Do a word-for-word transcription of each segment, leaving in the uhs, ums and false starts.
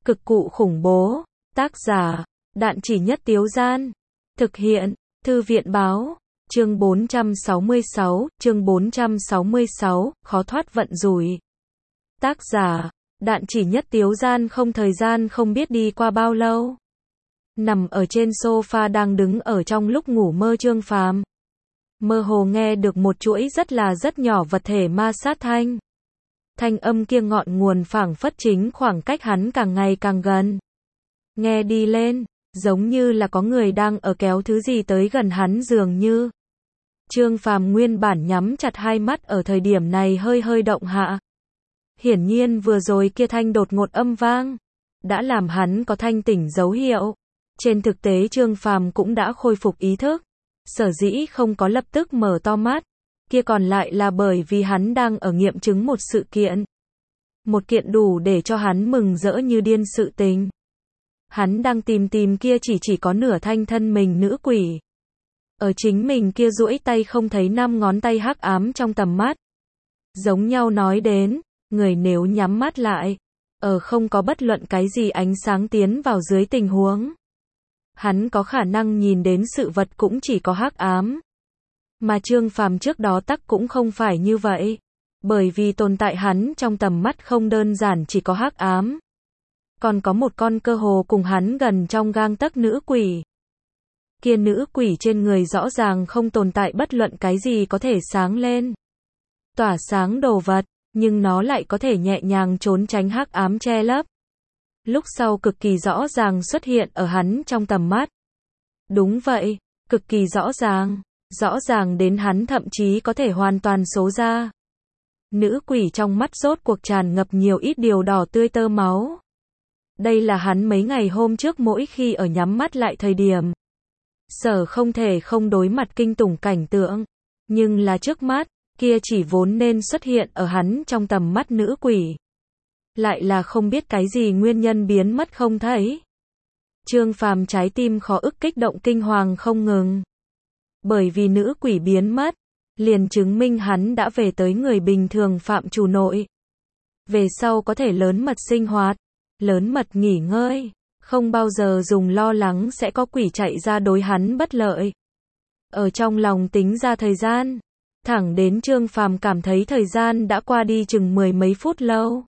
Cực cụ khủng bố. Tác giả, Đạn Chỉ Nhất Tiếu Gian. Thực hiện, Thư viện báo. Chương bốn trăm sáu mươi sáu, chương bốn trăm sáu mươi sáu, khó thoát vận rủi. Tác giả, Đạn Chỉ Nhất Tiếu Gian. Không thời gian không biết đi qua bao lâu. Nằm ở trên sofa đang đứng ở trong lúc ngủ mơ Trương Phàm. Mơ hồ nghe được một chuỗi rất là rất nhỏ vật thể ma sát thanh. Thanh âm kia ngọn nguồn phảng phất chính khoảng cách hắn càng ngày càng gần. Nghe đi lên, giống như là có người đang ở kéo thứ gì tới gần hắn dường như. Trương Phàm nguyên bản nhắm chặt hai mắt ở thời điểm này hơi hơi động hạ. Hiển nhiên vừa rồi kia thanh đột ngột âm vang, đã làm hắn có thanh tỉnh dấu hiệu. Trên thực tế Trương Phàm cũng đã khôi phục ý thức. Sở dĩ không có lập tức mở to mắt, kia còn lại là bởi vì hắn đang ở nghiệm chứng một sự kiện. Một kiện đủ để cho hắn mừng rỡ như điên sự tình. Hắn đang tìm tìm kia chỉ chỉ có nửa thanh thân mình nữ quỷ. Ở chính mình kia duỗi tay không thấy năm ngón tay hắc ám trong tầm mắt. Giống nhau nói đến, người nếu nhắm mắt lại, ở không có bất luận cái gì ánh sáng tiến vào dưới tình huống, hắn có khả năng nhìn đến sự vật cũng chỉ có hắc ám. Mà Trương Phàm trước đó tắc cũng không phải như vậy. Bởi vì tồn tại hắn trong tầm mắt không đơn giản chỉ có hắc ám. Còn có một con cơ hồ cùng hắn gần trong gang tấc nữ quỷ. Kia nữ quỷ trên người rõ ràng không tồn tại bất luận cái gì có thể sáng lên, tỏa sáng đồ vật, nhưng nó lại có thể nhẹ nhàng trốn tránh hắc ám che lấp. Lúc sau cực kỳ rõ ràng xuất hiện ở hắn trong tầm mắt. Đúng vậy, cực kỳ rõ ràng, rõ ràng đến hắn thậm chí có thể hoàn toàn số ra. Nữ quỷ trong mắt rốt cuộc tràn ngập nhiều ít điều đỏ tươi tơ máu. Đây là hắn mấy ngày hôm trước mỗi khi ở nhắm mắt lại thời điểm. Sở không thể không đối mặt kinh tủng cảnh tượng. Nhưng là trước mắt, kia chỉ vốn nên xuất hiện ở hắn trong tầm mắt nữ quỷ. Lại là không biết cái gì nguyên nhân biến mất không thấy. Trương Phàm trái tim khó ức kích động kinh hoàng không ngừng. Bởi vì nữ quỷ biến mất, liền chứng minh hắn đã về tới người bình thường phạm chủ nội. Về sau có thể lớn mật sinh hoạt, lớn mật nghỉ ngơi, không bao giờ dùng lo lắng sẽ có quỷ chạy ra đối hắn bất lợi. Ở trong lòng tính ra thời gian, thẳng đến Trương Phàm cảm thấy thời gian đã qua đi chừng mười mấy phút lâu.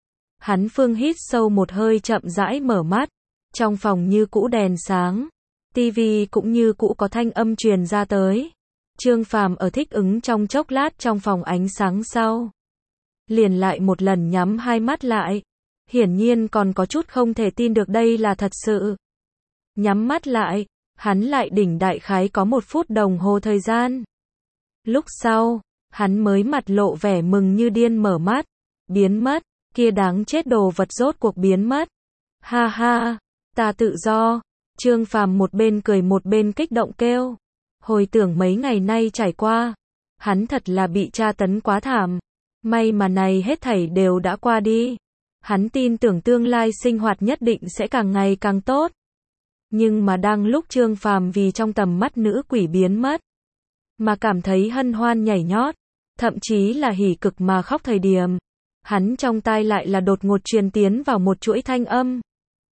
Hắn phương hít sâu một hơi chậm rãi mở mắt, trong phòng như cũ đèn sáng, tivi cũng như cũ có thanh âm truyền ra tới. Trương Phàm ở thích ứng trong chốc lát trong phòng ánh sáng sau, liền lại một lần nhắm hai mắt lại, hiển nhiên còn có chút không thể tin được đây là thật sự. Nhắm mắt lại, hắn lại đỉnh đại khái có một phút đồng hồ thời gian. Lúc sau, hắn mới mặt lộ vẻ mừng như điên mở mắt, biến mất, kia đáng chết đồ vật rốt cuộc biến mất. Ha ha, ta tự do. Trương Phàm một bên cười một bên kích động kêu. Hồi tưởng mấy ngày nay trải qua, hắn thật là bị tra tấn quá thảm. May mà này hết thảy đều đã qua đi. Hắn tin tưởng tương lai sinh hoạt nhất định sẽ càng ngày càng tốt. Nhưng mà đang lúc Trương Phàm vì trong tầm mắt nữ quỷ biến mất, mà cảm thấy hân hoan nhảy nhót, thậm chí là hỉ cực mà khóc thời điểm, hắn trong tai lại là đột ngột truyền tiến vào một chuỗi thanh âm.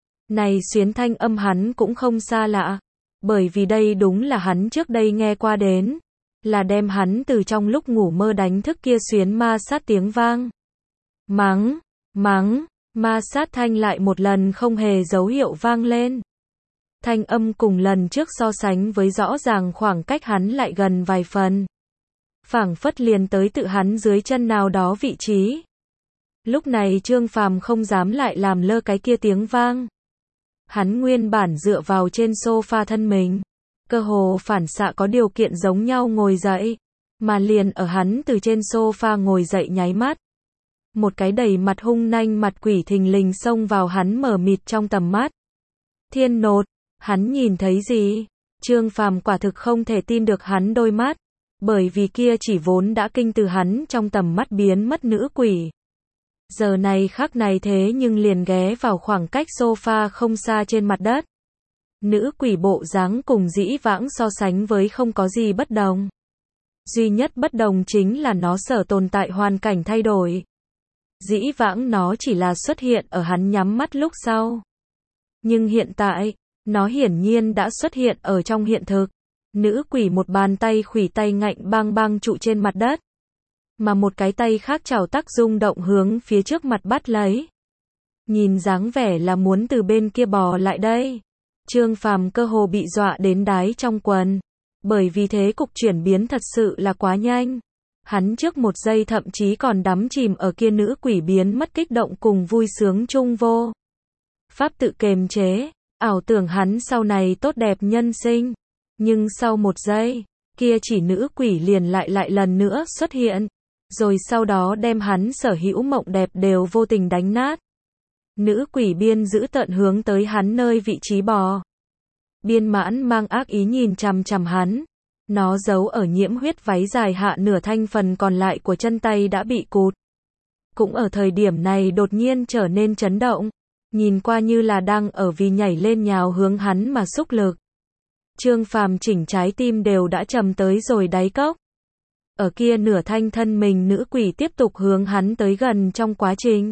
Này xuyến thanh âm hắn cũng không xa lạ, bởi vì đây đúng là hắn trước đây nghe qua đến, là đem hắn từ trong lúc ngủ mơ đánh thức kia xuyến ma sát tiếng vang. Mắng, mắng, ma sát thanh lại một lần không hề dấu hiệu vang lên. Thanh âm cùng lần trước so sánh với rõ ràng khoảng cách hắn lại gần vài phần. Phảng phất liền tới tự hắn dưới chân nào đó vị trí. Lúc này Trương Phàm không dám lại làm lơ cái kia tiếng vang. Hắn nguyên bản dựa vào trên sofa thân mình, cơ hồ phản xạ có điều kiện giống nhau ngồi dậy, mà liền ở hắn từ trên sofa ngồi dậy nháy mắt. Một cái đầy mặt hung nanh mặt quỷ thình lình xông vào hắn mờ mịt trong tầm mắt. Thiên nột, hắn nhìn thấy gì? Trương Phàm quả thực không thể tin được hắn đôi mắt, bởi vì kia chỉ vốn đã kinh từ hắn trong tầm mắt biến mất nữ quỷ. Giờ này khắc này thế nhưng liền ghé vào khoảng cách sofa không xa trên mặt đất. Nữ quỷ bộ dáng cùng dĩ vãng so sánh với không có gì bất đồng. Duy nhất bất đồng chính là nó sở tồn tại hoàn cảnh thay đổi. Dĩ vãng nó chỉ là xuất hiện ở hắn nhắm mắt lúc sau. Nhưng hiện tại, nó hiển nhiên đã xuất hiện ở trong hiện thực. Nữ quỷ một bàn tay khuỷu tay ngạnh bang bang trụ trên mặt đất. Mà một cái tay khác chảo tắc rung động hướng phía trước mặt bắt lấy. Nhìn dáng vẻ là muốn từ bên kia bò lại đây. Trương Phàm cơ hồ bị dọa đến đái trong quần. Bởi vì thế cục chuyển biến thật sự là quá nhanh. Hắn trước một giây thậm chí còn đắm chìm ở kia nữ quỷ biến mất kích động cùng vui sướng chung vô pháp tự kiềm chế, ảo tưởng hắn sau này tốt đẹp nhân sinh. Nhưng sau một giây, kia chỉ nữ quỷ liền lại lại lần nữa xuất hiện, rồi sau đó đem hắn sở hữu mộng đẹp đều vô tình đánh nát. Nữ quỷ biên giữ tận hướng tới hắn nơi vị trí bò. Biên mãn mang ác ý nhìn chằm chằm hắn. Nó giấu ở nhiễm huyết váy dài hạ nửa thanh phần còn lại của chân tay đã bị cụt. Cũng ở thời điểm này đột nhiên trở nên chấn động. Nhìn qua như là đang ở vì nhảy lên nhào hướng hắn mà xúc lực. Trương Phàm chỉnh trái tim đều đã trầm tới rồi đáy cốc. Ở kia nửa thanh thân mình nữ quỷ tiếp tục hướng hắn tới gần trong quá trình.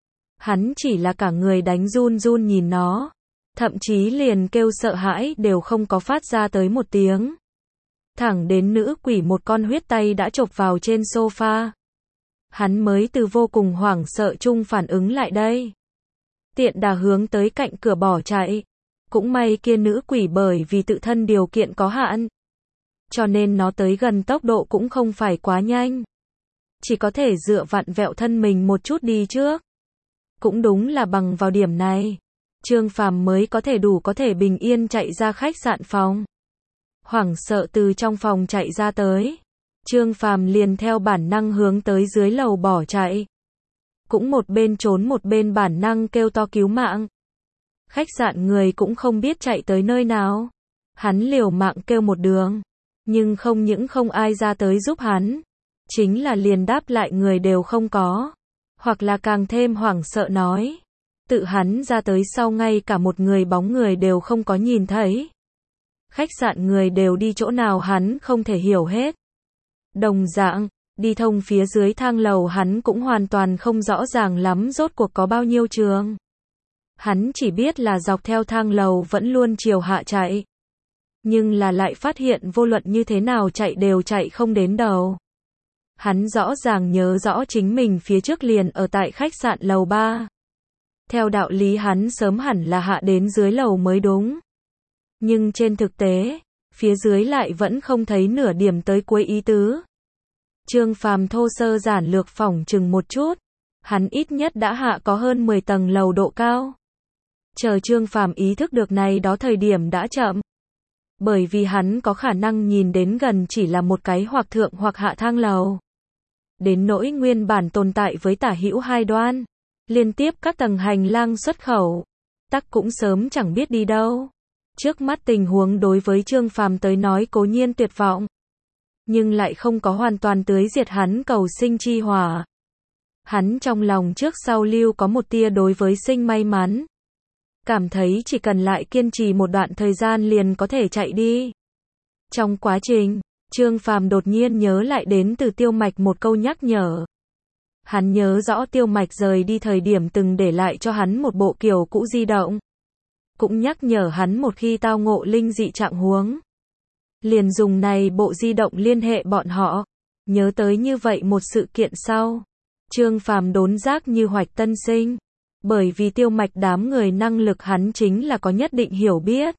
Hắn chỉ là cả người đánh run run nhìn nó. Thậm chí liền kêu sợ hãi đều không có phát ra tới một tiếng. Thẳng đến nữ quỷ một con huyết tay đã chộp vào trên sofa. Hắn mới từ vô cùng hoảng sợ chung phản ứng lại đây. Tiện đà hướng tới cạnh cửa bỏ chạy. Cũng may kia nữ quỷ bởi vì tự thân điều kiện có hạn. Cho nên nó tới gần tốc độ cũng không phải quá nhanh. Chỉ có thể dựa vặn vẹo thân mình một chút đi trước. Cũng đúng là bằng vào điểm này. Trương Phàm mới có thể đủ có thể bình yên chạy ra khách sạn phòng. Hoảng sợ từ trong phòng chạy ra tới. Trương Phàm liền theo bản năng hướng tới dưới lầu bỏ chạy. Cũng một bên trốn một bên bản năng kêu to cứu mạng. Khách sạn người cũng không biết chạy tới nơi nào. Hắn liều mạng kêu một đường. Nhưng không những không ai ra tới giúp hắn. Chính là liền đáp lại người đều không có. Hoặc là càng thêm hoảng sợ nói. Tự hắn ra tới sau ngay cả một người bóng người đều không có nhìn thấy. Khách sạn người đều đi chỗ nào hắn không thể hiểu hết. Đồng dạng, đi thông phía dưới thang lầu hắn cũng hoàn toàn không rõ ràng lắm rốt cuộc có bao nhiêu trường. Hắn chỉ biết là dọc theo thang lầu vẫn luôn chiều hạ chạy. Nhưng là lại phát hiện vô luận như thế nào chạy đều chạy không đến đầu. Hắn rõ ràng nhớ rõ chính mình phía trước liền ở tại khách sạn lầu ba. Theo đạo lý hắn sớm hẳn là hạ đến dưới lầu mới đúng. Nhưng trên thực tế, phía dưới lại vẫn không thấy nửa điểm tới cuối ý tứ. Trương Phàm thô sơ giản lược phỏng chừng một chút, hắn ít nhất đã hạ có hơn mười tầng lầu độ cao. Chờ Trương Phàm ý thức được này đó thời điểm đã chậm. Bởi vì hắn có khả năng nhìn đến gần chỉ là một cái hoặc thượng hoặc hạ thang lầu. Đến nỗi nguyên bản tồn tại với tả hữu hai đoan, liên tiếp các tầng hành lang xuất khẩu, tắc cũng sớm chẳng biết đi đâu. Trước mắt tình huống đối với Trương Phàm tới nói cố nhiên tuyệt vọng, nhưng lại không có hoàn toàn tưới diệt hắn cầu sinh chi hỏa. Hắn trong lòng trước sau lưu có một tia đối với sinh may mắn. Cảm thấy chỉ cần lại kiên trì một đoạn thời gian liền có thể chạy đi. Trong quá trình, Trương Phàm đột nhiên nhớ lại đến từ Tiêu Mạch một câu nhắc nhở. Hắn nhớ rõ Tiêu Mạch rời đi thời điểm từng để lại cho hắn một bộ kiểu cũ di động. Cũng nhắc nhở hắn một khi tao ngộ linh dị trạng huống. Liền dùng này bộ di động liên hệ bọn họ. Nhớ tới như vậy một sự kiện sau. Trương Phàm đốn giác như hoạch tân sinh. Bởi vì Tiêu Mạch đám người năng lực hắn chính là có nhất định hiểu biết.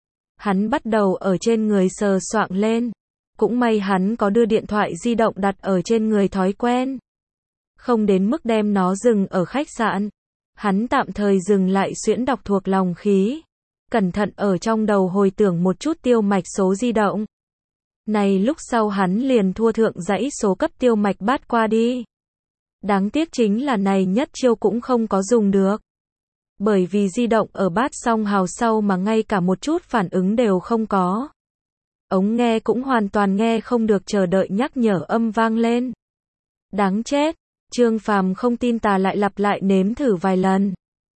Hắn bắt đầu ở trên người sờ soạng lên. Cũng may hắn có đưa điện thoại di động đặt ở trên người thói quen. Không đến mức đem nó dừng ở khách sạn. Hắn tạm thời dừng lại xuyễn đọc thuộc lòng khí. Cẩn thận ở trong đầu hồi tưởng một chút Tiêu Mạch số di động. Này lúc sau hắn liền thua thượng dãy số cấp Tiêu Mạch bắt qua đi. Đáng tiếc chính là này nhất chiêu cũng không có dùng được. Bởi vì di động ở bát song hào sau mà ngay cả một chút phản ứng đều không có. Ống nghe cũng hoàn toàn nghe không được chờ đợi nhắc nhở âm vang lên. Đáng chết, Trương Phàm không tin tà lại lặp lại nếm thử vài lần.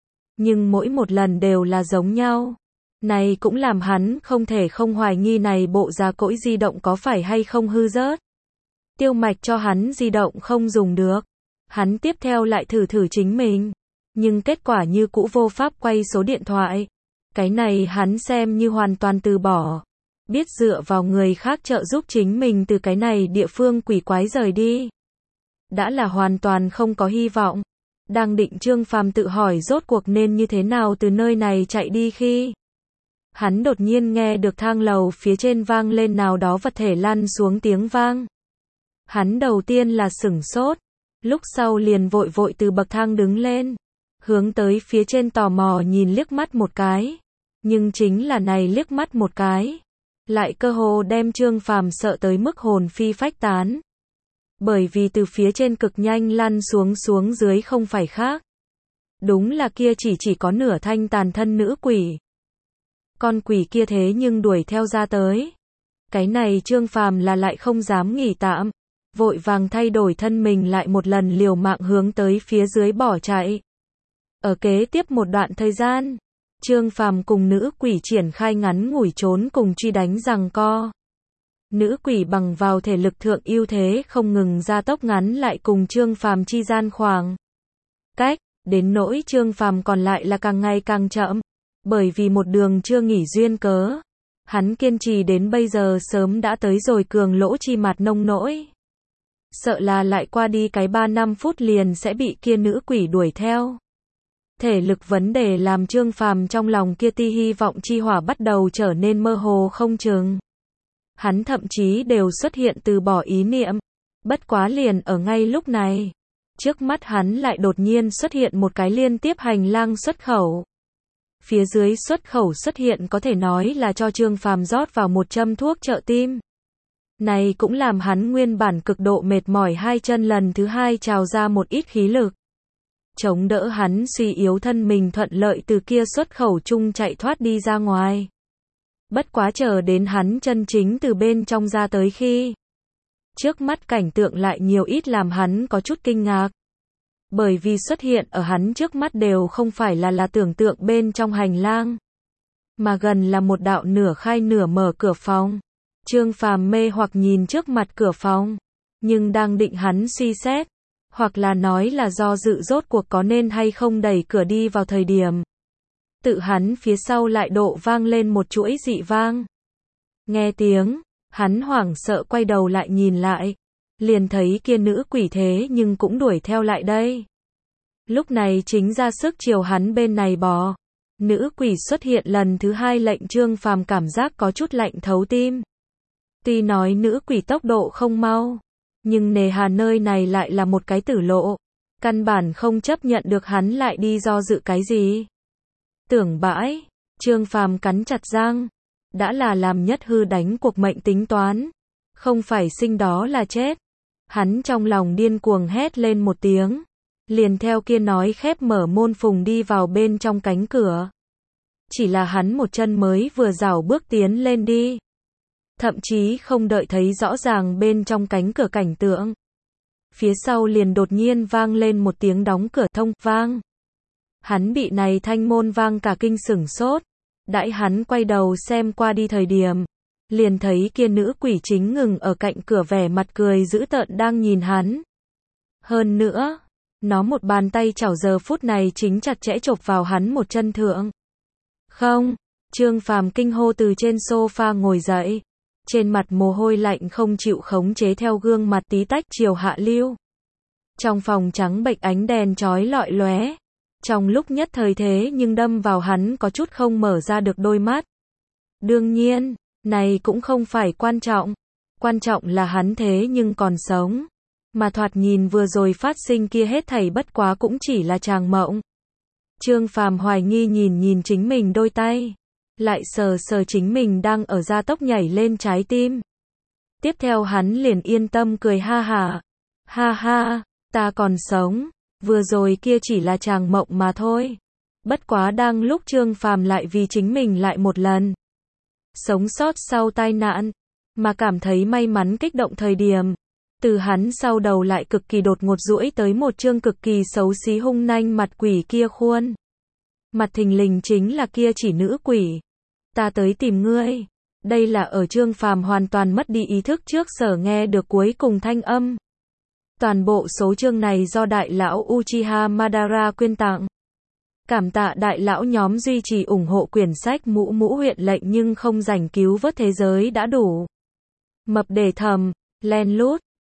Nhưng mỗi một lần đều là giống nhau. Này cũng làm hắn không thể không hoài nghi này bộ già cỗi di động có phải hay không hư rớt. Tiêu Mạch cho hắn di động không dùng được. Hắn tiếp theo lại thử thử chính mình, nhưng kết quả như cũ vô pháp quay số điện thoại. Cái này hắn xem như hoàn toàn từ bỏ, biết dựa vào người khác trợ giúp chính mình từ cái này địa phương quỷ quái rời đi. Đã là hoàn toàn không có hy vọng. Đang định Trương Phàm tự hỏi rốt cuộc nên như thế nào từ nơi này chạy đi khi hắn đột nhiên nghe được thang lầu phía trên vang lên nào đó vật thể lăn xuống tiếng vang. Hắn đầu tiên là sửng sốt, lúc sau liền vội vội từ bậc thang đứng lên, hướng tới phía trên tò mò nhìn liếc mắt một cái. Nhưng chính là này liếc mắt một cái, lại cơ hồ đem Trương Phàm sợ tới mức hồn phi phách tán. Bởi vì từ phía trên cực nhanh lăn xuống xuống dưới không phải khác. Đúng là kia chỉ chỉ có nửa thanh tàn thân nữ quỷ. Con quỷ kia thế nhưng đuổi theo ra tới. Cái này Trương Phàm là lại không dám nghỉ tạm. Vội vàng thay đổi thân mình lại một lần liều mạng hướng tới phía dưới bỏ chạy. Ở kế tiếp một đoạn thời gian, Trương Phàm cùng nữ quỷ triển khai ngắn ngủi trốn cùng truy đánh giằng co. Nữ quỷ bằng vào thể lực thượng ưu thế không ngừng gia tốc ngắn lại cùng Trương Phàm chi gian khoảng cách, đến nỗi Trương Phàm còn lại là càng ngày càng chậm, bởi vì một đường chưa nghỉ duyên cớ. Hắn kiên trì đến bây giờ sớm đã tới rồi cường lỗ chi mặt nông nỗi. Sợ là lại qua đi cái ba năm phút liền sẽ bị kia nữ quỷ đuổi theo. Thể lực vấn đề làm Trương Phàm trong lòng kia ti hy vọng chi hỏa bắt đầu trở nên mơ hồ không chừng. Hắn thậm chí đều xuất hiện từ bỏ ý niệm. Bất quá liền ở ngay lúc này, trước mắt hắn lại đột nhiên xuất hiện một cái liên tiếp hành lang xuất khẩu. Phía dưới xuất khẩu xuất hiện có thể nói là cho Trương Phàm rót vào một châm thuốc trợ tim. Này cũng làm hắn nguyên bản cực độ mệt mỏi hai chân lần thứ hai trào ra một ít khí lực. Chống đỡ hắn suy yếu thân mình thuận lợi từ kia xuất khẩu chung chạy thoát đi ra ngoài. Bất quá chờ đến hắn chân chính từ bên trong ra tới khi, trước mắt cảnh tượng lại nhiều ít làm hắn có chút kinh ngạc. Bởi vì xuất hiện ở hắn trước mắt đều không phải là là tưởng tượng bên trong hành lang, mà gần là một đạo nửa khai nửa mở cửa phòng. Trương Phàm mê hoặc nhìn trước mặt cửa phòng, nhưng đang định hắn suy xét, hoặc là nói là do dự rốt cuộc có nên hay không đẩy cửa đi vào thời điểm. Tự hắn phía sau lại độ vang lên một chuỗi dị vang. Nghe tiếng, hắn hoảng sợ quay đầu lại nhìn lại, liền thấy kia nữ quỷ thế nhưng cũng đuổi theo lại đây. Lúc này chính ra sức chiều hắn bên này bò. Nữ quỷ xuất hiện lần thứ hai lệnh Trương Phàm cảm giác có chút lạnh thấu tim. Tuy nói nữ quỷ tốc độ không mau, nhưng nề hà nơi này lại là một cái tử lộ. Căn bản không chấp nhận được hắn lại đi do dự cái gì. Tưởng bãi, Trương Phàm cắn chặt răng. Đã là làm nhất hư đánh cuộc mệnh tính toán. Không phải sinh đó là chết. Hắn trong lòng điên cuồng hét lên một tiếng. Liền theo kia nói khép mở môn phùng đi vào bên trong cánh cửa. Chỉ là hắn một chân mới vừa rảo bước tiến lên đi. Thậm chí không đợi thấy rõ ràng bên trong cánh cửa cảnh tượng. Phía sau liền đột nhiên vang lên một tiếng đóng cửa thông vang. Hắn bị này thanh môn vang cả kinh sửng sốt. Đãi hắn quay đầu xem qua đi thời điểm, liền thấy kia nữ quỷ chính ngừng ở cạnh cửa vẻ mặt cười dữ tợn đang nhìn hắn. Hơn nữa, nó một bàn tay chảo giờ phút này chính chặt chẽ chộp vào hắn một chân thượng. Không, Trương Phàm kinh hô từ trên sofa ngồi dậy. Trên mặt mồ hôi lạnh không chịu khống chế theo gương mặt tí tách chiều hạ lưu. Trong phòng trắng bệch ánh đèn chói lọi lóe. Trong lúc nhất thời thế nhưng đâm vào hắn có chút không mở ra được đôi mắt. Đương nhiên, này cũng không phải quan trọng. Quan trọng là hắn thế nhưng còn sống. Mà thoạt nhìn vừa rồi phát sinh kia hết thảy bất quá cũng chỉ là tràng mộng. Trương Phàm hoài nghi nhìn nhìn chính mình đôi tay. Lại sờ sờ chính mình đang ở gia tốc nhảy lên trái tim. Tiếp theo hắn liền yên tâm cười ha hả. Ha ha, ta còn sống. Vừa rồi kia chỉ là tràng mộng mà thôi. Bất quá đang lúc Trương Phàm lại vì chính mình lại một lần sống sót sau tai nạn, mà cảm thấy may mắn kích động thời điểm. Từ hắn sau đầu lại cực kỳ đột ngột duỗi tới một trương cực kỳ xấu xí hung nanh mặt quỷ kia khuôn. Mặt thình lình chính là kia chỉ nữ quỷ. Ta tới tìm ngươi. Đây là ở Trương Phàm hoàn toàn mất đi ý thức trước sở nghe được cuối cùng thanh âm. Toàn bộ số chương này do đại lão Uchiha Madara quyên tặng. Cảm tạ đại lão nhóm duy trì ủng hộ quyển sách Mũ Mũ huyện lệnh nhưng không rảnh cứu vớt thế giới đã đủ. Mập để thầm, len lút.